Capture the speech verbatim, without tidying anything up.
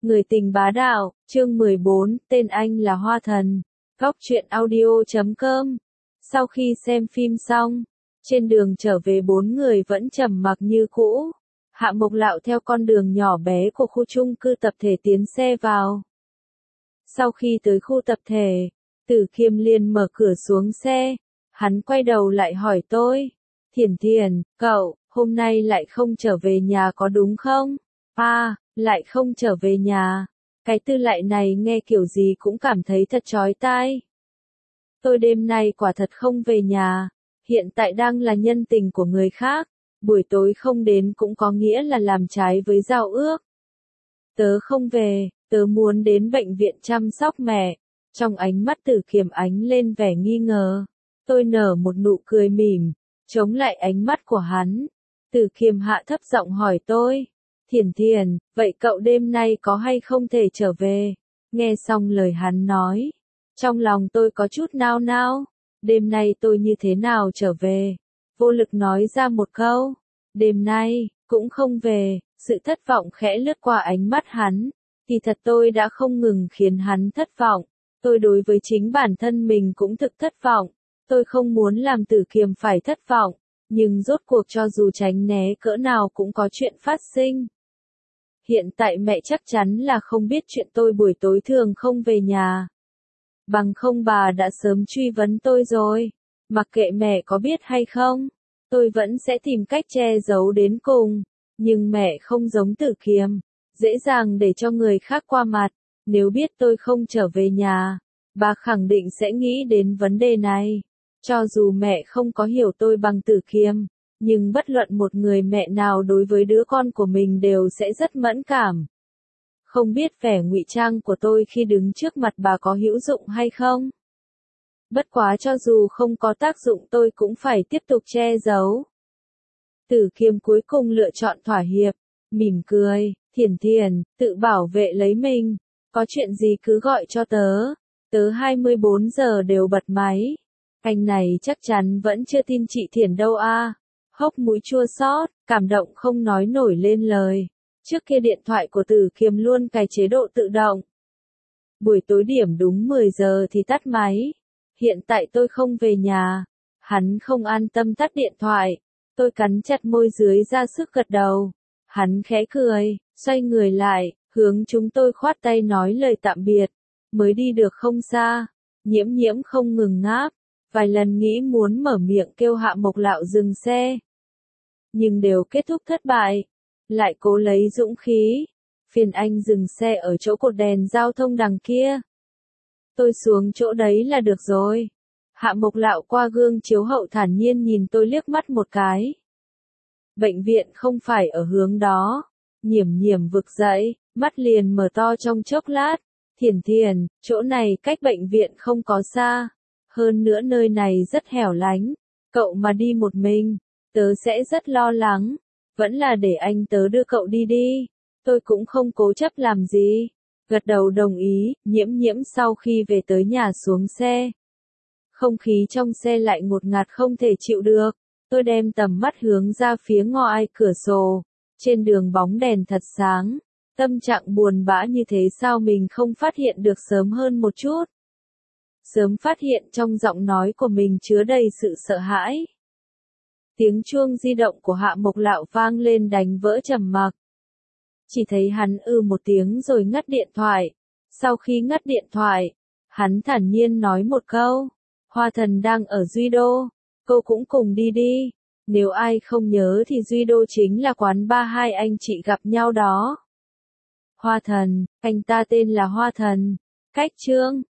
Người tình bá đạo, chương mười bốn, tên anh là Hoa Thần. Góc truyện audio chấm com. Sau khi xem phim xong, trên đường trở về bốn người vẫn trầm mặc như cũ. Hạ Mộc Lạo theo con đường nhỏ bé của khu chung cư tập thể tiến xe vào. Sau khi tới khu tập thể, Tử Kiêm liền mở cửa xuống xe. Hắn quay đầu lại hỏi tôi. Thiển Thiển, cậu, hôm nay lại không trở về nhà có đúng không? À, lại không trở về nhà. Cái tư lại này nghe kiểu gì cũng cảm thấy thật chói tai. Tôi đêm nay quả thật không về nhà. Hiện tại đang là nhân tình của người khác. Buổi tối không đến cũng có nghĩa là làm trái với giao ước. Tớ không về, tớ muốn đến bệnh viện chăm sóc mẹ. Trong ánh mắt Tử Kiêm ánh lên vẻ nghi ngờ. Tôi nở một nụ cười mỉm, chống lại ánh mắt của hắn. Tử Kiêm hạ thấp giọng hỏi tôi. Thiển Thiển, vậy cậu đêm nay có hay không thể trở về? Nghe xong lời hắn nói, trong lòng tôi có chút nao nao. Đêm nay tôi như thế nào trở về? Vô lực nói ra một câu. Đêm nay, cũng không về. Sự thất vọng khẽ lướt qua ánh mắt hắn. Thì thật tôi đã không ngừng khiến hắn thất vọng. Tôi đối với chính bản thân mình cũng thực thất vọng. Tôi không muốn làm Tử Kiêm phải thất vọng. Nhưng rốt cuộc cho dù tránh né cỡ nào cũng có chuyện phát sinh. Hiện tại mẹ chắc chắn là không biết chuyện tôi buổi tối thường không về nhà. Bằng không bà đã sớm truy vấn tôi rồi. Mặc kệ mẹ có biết hay không, tôi vẫn sẽ tìm cách che giấu đến cùng. Nhưng mẹ không giống Tử Kiêm, dễ dàng để cho người khác qua mặt. Nếu biết tôi không trở về nhà, bà khẳng định sẽ nghĩ đến vấn đề này. Cho dù mẹ không có hiểu tôi bằng Tử Kiêm, nhưng bất luận một người mẹ nào đối với đứa con của mình đều sẽ rất mẫn cảm. Không biết vẻ ngụy trang của tôi khi đứng trước mặt bà có hữu dụng hay không? Bất quá cho dù không có tác dụng tôi cũng phải tiếp tục che giấu. Tử Kiêm cuối cùng lựa chọn thỏa hiệp, mỉm cười. Thiển Thiển, tự bảo vệ lấy mình. Có chuyện gì cứ gọi cho tớ. Tớ hai mươi bốn giờ đều bật máy. Anh này chắc chắn vẫn chưa tin chị Thiển đâu a. Hốc mũi chua xót, cảm động không nói nổi lên lời. Trước kia điện thoại của Tử Kiêm luôn cài chế độ tự động. Buổi tối điểm đúng mười giờ thì tắt máy. Hiện tại tôi không về nhà. Hắn không an tâm tắt điện thoại. Tôi cắn chặt môi dưới ra sức gật đầu. Hắn khẽ cười, xoay người lại, hướng chúng tôi khoát tay nói lời tạm biệt. Mới đi được không xa, Nhiễm Nhiễm không ngừng ngáp. Vài lần nghĩ muốn mở miệng kêu Hạ Mộc Lạo dừng xe. Nhưng đều kết thúc thất bại. Lại cố lấy dũng khí. Phiền anh dừng xe ở chỗ cột đèn giao thông đằng kia. Tôi xuống chỗ đấy là được rồi. Hạ Mộc Lạo qua gương chiếu hậu thản nhiên nhìn tôi liếc mắt một cái. Bệnh viện không phải ở hướng đó. Nhiễm Nhiễm vực dậy, mắt liền mở to trong chốc lát. Thiển Thiển, chỗ này cách bệnh viện không có xa. Hơn nữa nơi này rất hẻo lánh. Cậu mà đi một mình, tớ sẽ rất lo lắng. Vẫn là để anh tớ đưa cậu đi đi. Tôi cũng không cố chấp làm gì. Gật đầu đồng ý. Nhiễm Nhiễm sau khi về tới nhà xuống xe. Không khí trong xe lại ngột ngạt không thể chịu được. Tôi đem tầm mắt hướng ra phía ngoài cửa sổ. Trên đường bóng đèn thật sáng. Tâm trạng buồn bã như thế sao mình không phát hiện được sớm hơn một chút. Sớm phát hiện trong giọng nói của mình chứa đầy sự sợ hãi. Tiếng chuông di động của Hạ Mộc Lạo vang lên đánh vỡ trầm mặc. Chỉ thấy hắn ư một tiếng rồi ngắt điện thoại. Sau khi ngắt điện thoại, hắn thản nhiên nói một câu. Hoa Thần đang ở Duy Đô. Cô cũng cùng đi đi. Nếu ai không nhớ thì Duy Đô chính là quán ba hai anh chị gặp nhau đó. Hoa Thần, anh ta tên là Hoa Thần. Cách chương.